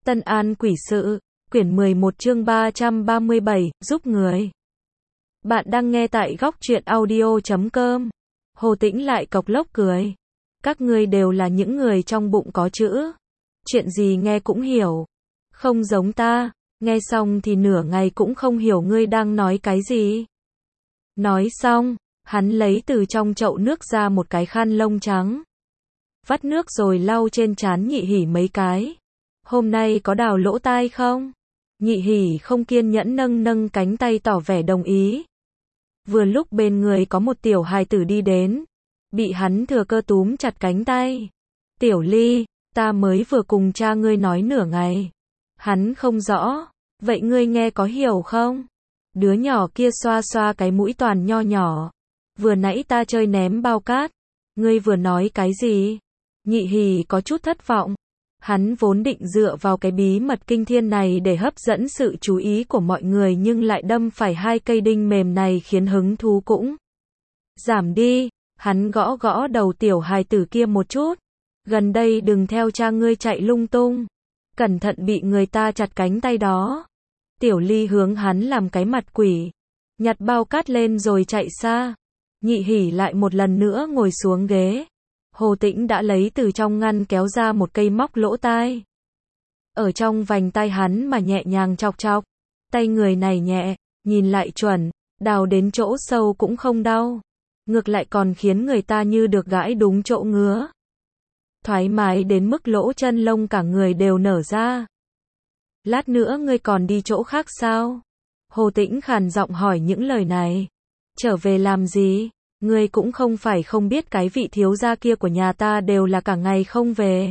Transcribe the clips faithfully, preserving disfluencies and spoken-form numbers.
Tân An Quỷ Sự, quyển mười một chương ba trăm ba mươi bảy, giúp người. Bạn đang nghe tại góc truyện audio chấm com. Hồ Tĩnh lại cộc lốc cười. Các ngươi đều là những người trong bụng có chữ. Chuyện gì nghe cũng hiểu. Không giống ta, nghe xong thì nửa ngày cũng không hiểu ngươi đang nói cái gì. Nói xong, hắn lấy từ trong chậu nước ra một cái khăn lông trắng. Vắt nước rồi lau trên trán Nhị Hỉ mấy cái. Hôm nay có đào lỗ tai không? Nhị Hỉ không kiên nhẫn nâng nâng cánh tay tỏ vẻ đồng ý. Vừa lúc bên người có một tiểu hài tử đi đến. Bị hắn thừa cơ túm chặt cánh tay. Tiểu Ly, ta mới vừa cùng cha ngươi nói nửa ngày. Hắn không rõ. Vậy ngươi nghe có hiểu không? Đứa nhỏ kia xoa xoa cái mũi toàn nho nhỏ. Vừa nãy ta chơi ném bao cát. Ngươi vừa nói cái gì? Nhị Hỉ có chút thất vọng. Hắn vốn định dựa vào cái bí mật kinh thiên này để hấp dẫn sự chú ý của mọi người nhưng lại đâm phải hai cây đinh mềm này khiến hứng thú cũng giảm đi. Hắn gõ gõ đầu tiểu hài tử kia một chút. Gần đây đừng theo cha ngươi chạy lung tung. Cẩn thận bị người ta chặt cánh tay đó. Tiểu Ly hướng hắn làm cái mặt quỷ. Nhặt bao cát lên rồi chạy xa. Nhị Hỉ lại một lần nữa ngồi xuống ghế. Hồ Tĩnh đã lấy từ trong ngăn kéo ra một cây móc lỗ tai. Ở trong vành tai hắn mà nhẹ nhàng chọc chọc. Tay người này nhẹ, nhìn lại chuẩn, đào đến chỗ sâu cũng không đau. Ngược lại còn khiến người ta như được gãi đúng chỗ ngứa. Thoải mái đến mức lỗ chân lông cả người đều nở ra. Lát nữa ngươi còn đi chỗ khác sao? Hồ Tĩnh khàn giọng hỏi những lời này. Trở về làm gì? Ngươi cũng không phải không biết cái vị thiếu gia kia của nhà ta đều là cả ngày không về.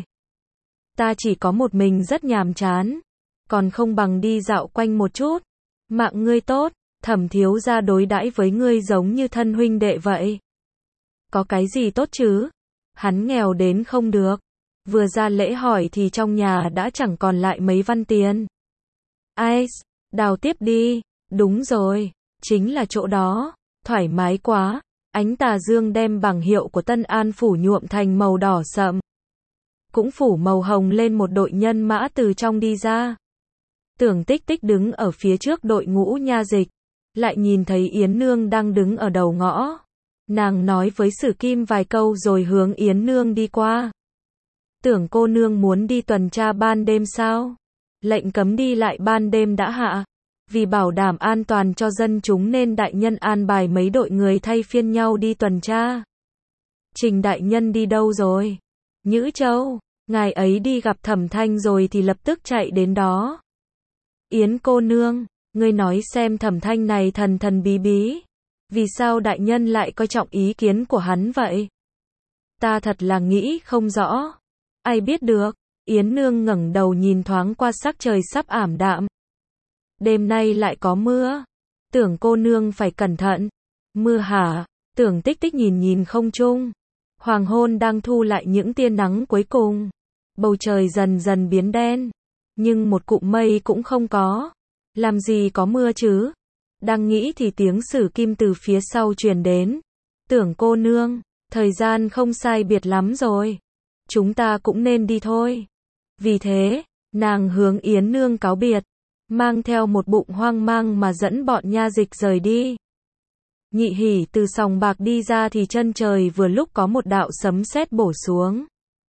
Ta chỉ có một mình rất nhàm chán. Còn không bằng đi dạo quanh một chút. Mạng ngươi tốt, Thẩm thiếu gia đối đãi với ngươi giống như thân huynh đệ vậy. Có cái gì tốt chứ? Hắn nghèo đến không được. Vừa ra lễ hỏi thì trong nhà đã chẳng còn lại mấy văn tiền. Ai, đào tiếp đi. Đúng rồi, chính là chỗ đó. Thoải mái quá. Ánh tà dương đem bảng hiệu của Tân An phủ nhuộm thành màu đỏ sậm. Cũng phủ màu hồng lên một đội nhân mã từ trong đi ra. Tưởng Tích Tích đứng ở phía trước đội ngũ nha dịch. Lại nhìn thấy Yến Nương đang đứng ở đầu ngõ. Nàng nói với Sử Kim vài câu rồi hướng Yến Nương đi qua. Tưởng cô nương muốn đi tuần tra ban đêm sao? Lệnh cấm đi lại ban đêm đã hạ. Vì bảo đảm an toàn cho dân chúng nên đại nhân an bài mấy đội người thay phiên nhau đi tuần tra. Trình đại nhân đi đâu rồi? Nhữ Châu, ngài ấy đi gặp Thẩm Thanh rồi thì lập tức chạy đến đó. Yến cô nương, ngươi nói xem Thẩm Thanh này thần thần bí bí. Vì sao đại nhân lại coi trọng ý kiến của hắn vậy? Ta thật là nghĩ không rõ. Ai biết được? Yến Nương ngẩng đầu nhìn thoáng qua sắc trời sắp ảm đạm. Đêm nay lại có mưa. Tưởng cô nương phải cẩn thận. Mưa hả? Tưởng Tích Tích nhìn nhìn không trung. Hoàng hôn đang thu lại những tia nắng cuối cùng. Bầu trời dần dần biến đen. Nhưng một cụm mây cũng không có. Làm gì có mưa chứ? Đang nghĩ thì tiếng Sử Kim từ phía sau truyền đến. Tưởng cô nương, thời gian không sai biệt lắm rồi. Chúng ta cũng nên đi thôi. Vì thế, nàng hướng Yến Nương cáo biệt. Mang theo một bụng hoang mang mà dẫn bọn nha dịch rời đi. Nhị Hỉ từ sòng bạc đi ra thì chân trời vừa lúc có một đạo sấm sét bổ xuống.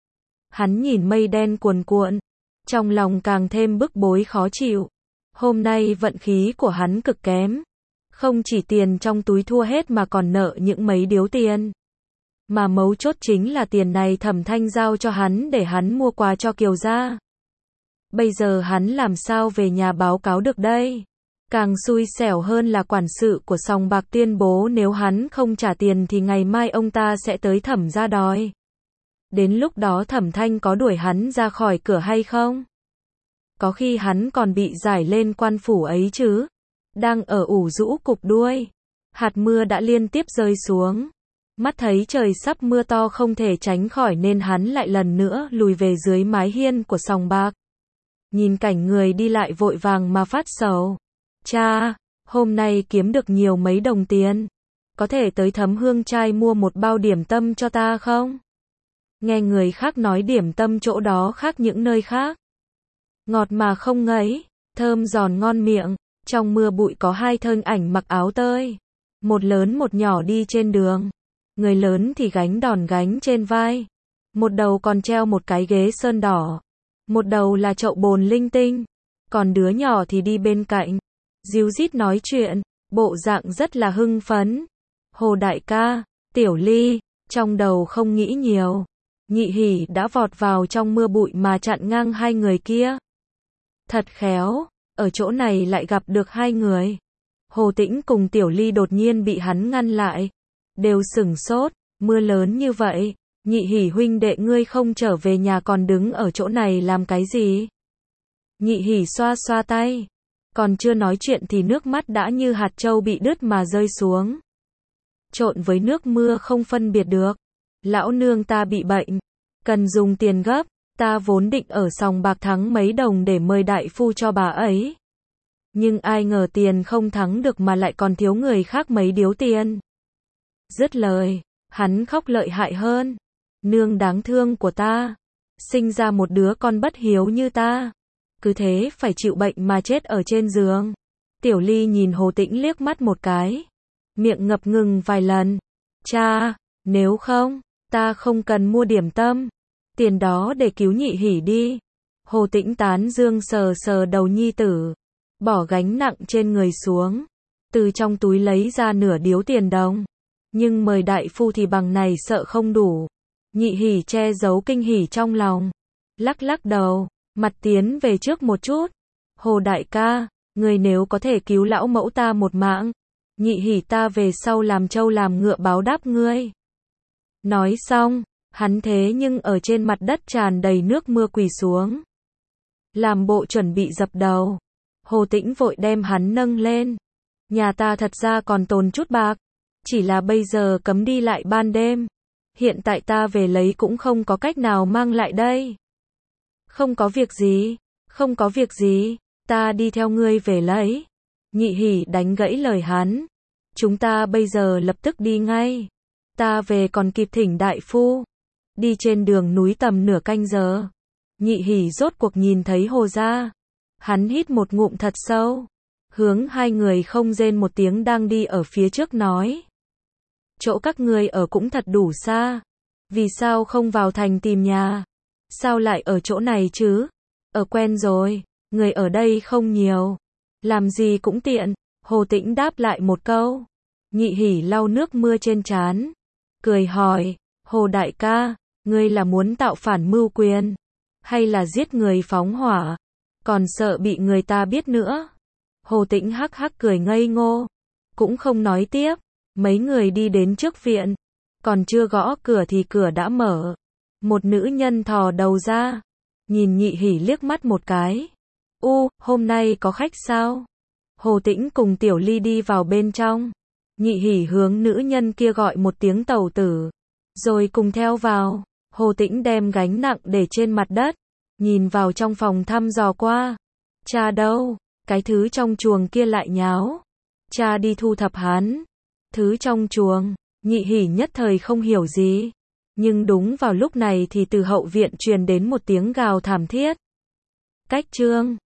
Hắn nhìn mây đen cuồn cuộn. Trong lòng càng thêm bức bối khó chịu. Hôm nay vận khí của hắn cực kém. Không chỉ tiền trong túi thua hết mà còn nợ những mấy điếu tiền. Mà mấu chốt chính là tiền này Thẩm Thanh giao cho hắn để hắn mua quà cho Kiều gia. Bây giờ hắn làm sao về nhà báo cáo được đây? Càng xui xẻo hơn là quản sự của sòng bạc tuyên bố nếu hắn không trả tiền thì ngày mai ông ta sẽ tới Thẩm gia đòi. Đến lúc đó Thẩm Thanh có đuổi hắn ra khỏi cửa hay không? Có khi hắn còn bị giải lên quan phủ ấy chứ. Đang ở ủ rũ cục đuôi. Hạt mưa đã liên tiếp rơi xuống. Mắt thấy trời sắp mưa to không thể tránh khỏi nên hắn lại lần nữa lùi về dưới mái hiên của sòng bạc. Nhìn cảnh người đi lại vội vàng mà phát sầu. Cha, hôm nay kiếm được nhiều mấy đồng tiền. Có thể tới Thấm Hương Trai mua một bao điểm tâm cho ta không? Nghe người khác nói điểm tâm chỗ đó khác những nơi khác. ngọt mà không ngấy, thơm giòn ngon miệng. Trong mưa bụi có hai thân ảnh mặc áo tơi, một lớn một nhỏ đi trên đường. Người lớn thì gánh đòn gánh trên vai, một đầu còn treo một cái ghế sơn đỏ, một đầu là chậu bồn linh tinh, còn đứa nhỏ thì đi bên cạnh, díu dít nói chuyện, bộ dạng rất là hưng phấn. Hồ đại ca, Tiểu Ly, trong đầu không nghĩ nhiều, Nhị Hỉ đã vọt vào trong mưa bụi mà chặn ngang hai người kia. Thật khéo, ở chỗ này lại gặp được hai người. Hồ Tĩnh cùng Tiểu Ly đột nhiên bị hắn ngăn lại, đều sửng sốt, mưa lớn như vậy, Nhị Hỉ huynh đệ ngươi không trở về nhà còn đứng ở chỗ này làm cái gì? Nhị Hỉ xoa xoa tay, còn chưa nói chuyện thì nước mắt đã như hạt châu bị đứt mà rơi xuống. Trộn với nước mưa không phân biệt được. Lão nương ta bị bệnh, cần dùng tiền gấp, ta vốn định ở sòng bạc thắng mấy đồng để mời đại phu cho bà ấy. Nhưng ai ngờ tiền không thắng được mà lại còn thiếu người khác mấy điếu tiền. Dứt lời, hắn khóc lợi hại hơn. Nương đáng thương của ta, sinh ra một đứa con bất hiếu như ta, cứ thế phải chịu bệnh mà chết ở trên giường. Tiểu Ly nhìn Hồ Tĩnh liếc mắt một cái, miệng ngập ngừng vài lần. Cha, nếu không, ta không cần mua điểm tâm, tiền đó để cứu Nhị Hỉ đi. Hồ Tĩnh tán dương sờ sờ đầu nhi tử, bỏ gánh nặng trên người xuống, từ trong túi lấy ra nửa điếu tiền đồng. Nhưng mời đại phu thì bằng này sợ không đủ. Nhị Hỉ che giấu kinh hỉ trong lòng, lắc lắc đầu, mặt tiến về trước một chút. Hồ đại ca, người nếu có thể cứu lão mẫu ta một mạng, Nhị Hỉ ta về sau làm trâu làm ngựa báo đáp ngươi. Nói xong, hắn thế nhưng ở trên mặt đất tràn đầy nước mưa quỳ xuống, làm bộ chuẩn bị dập đầu. Hồ Tĩnh vội đem hắn nâng lên. Nhà ta thật ra còn tồn chút bạc, chỉ là bây giờ cấm đi lại ban đêm. Hiện tại ta về lấy cũng không có cách nào mang lại đây. Không có việc gì, không có việc gì, ta đi theo ngươi về lấy. Nhị Hỉ đánh gãy lời hắn. Chúng ta bây giờ lập tức đi ngay. Ta về còn kịp thỉnh đại phu. Đi trên đường núi tầm nửa canh giờ. Nhị Hỉ rốt cuộc nhìn thấy Hồ gia. Hắn hít một ngụm thật sâu, hướng hai người không rên một tiếng đang đi ở phía trước nói. Chỗ các ngươi ở cũng thật đủ xa. Vì sao không vào thành tìm nhà? Sao lại ở chỗ này chứ? Ở quen rồi, người ở đây không nhiều. Làm gì cũng tiện. Hồ Tĩnh đáp lại một câu. Nhị Hỉ lau nước mưa trên trán, cười hỏi, Hồ đại ca, ngươi là muốn tạo phản mưu quyền, hay là giết người phóng hỏa, còn sợ bị người ta biết nữa? Hồ Tĩnh hắc hắc cười ngây ngô, cũng không nói tiếp. Mấy người đi đến trước viện, còn chưa gõ cửa thì cửa đã mở. Một nữ nhân thò đầu ra, nhìn Nhị Hỉ liếc mắt một cái. U, hôm nay có khách sao? Hồ Tĩnh cùng Tiểu Ly đi vào bên trong. Nhị Hỉ hướng nữ nhân kia gọi một tiếng tẩu tử, rồi cùng theo vào. Hồ Tĩnh đem gánh nặng để trên mặt đất, nhìn vào trong phòng thăm dò qua. Cha đâu? Cái thứ trong chuồng kia lại nháo. Cha đi thu thập hắn. Thứ trong chuồng, Nhị Hỉ nhất thời không hiểu gì. Nhưng đúng vào lúc này thì từ hậu viện truyền đến một tiếng gào thảm thiết. Cách chương